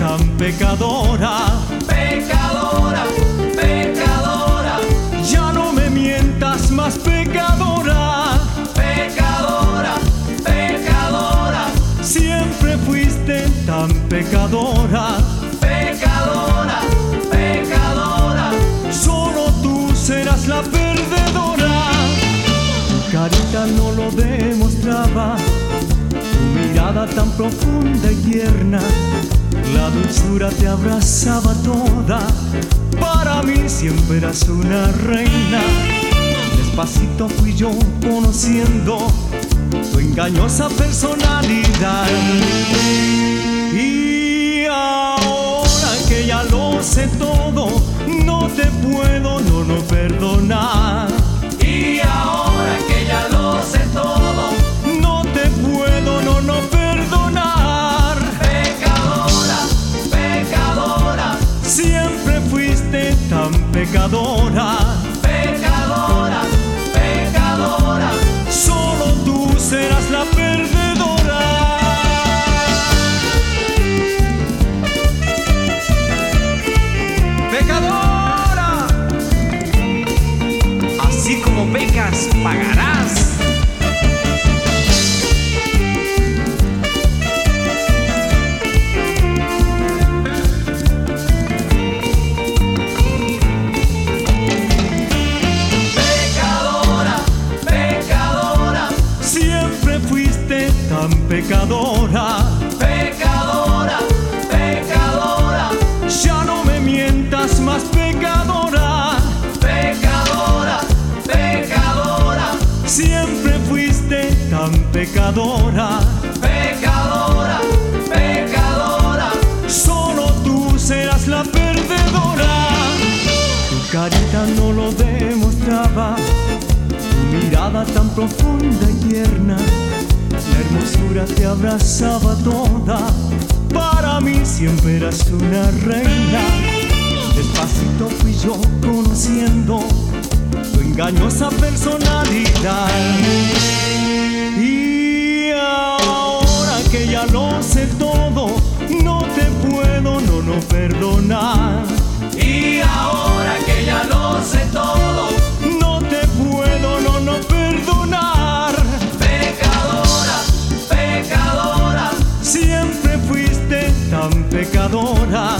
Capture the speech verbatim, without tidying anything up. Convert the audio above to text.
tan pecadora, pecadora, pecadora, ya no me mientas más, pecadora, pecadora, pecadora, siempre fuiste tan pecadora, pecadora, pecadora, solo tú serás la perdedora. Tu carita no lo demostraba, tu mirada tan profunda y tierna, la dulzura te abrazaba toda, para mí siempre eras una reina. Despacito fui yo conociendo tu engañosa personalidad, y ahora que ya lo sé todo, no te puedo no, no perdonar. y ahora que ya lo sé todo, No te puedo no, no perdonar. pecadora, pecadora, Siempre fuiste tan pecadora, pecadora, pecadora, solo tú serás la perdedora. pecadora, así como pecas, pagarás. Pecadora, pecadora, Siempre fuiste tan pecadora, pecadora, pecadora, ya no me mientas más, pecadora. pecadora, pecadora, Siempre fuiste tan pecadora, pecadora, pecadora, solo tú serás la perdedora. Tu carita no lo demostraba, tu mirada tan profunda y tierna, la hermosura te abrazaba toda, para mí siempre eras una reina. Despacito fui yo conociendo tu engañosa personalidad, y ahora que ya lo sé todo, no te puedo no, no perdonar. y ahora que ya lo sé todo, No te puedo no, no perdonar. pecadora, pecadora, Siempre fuiste tan pecadora,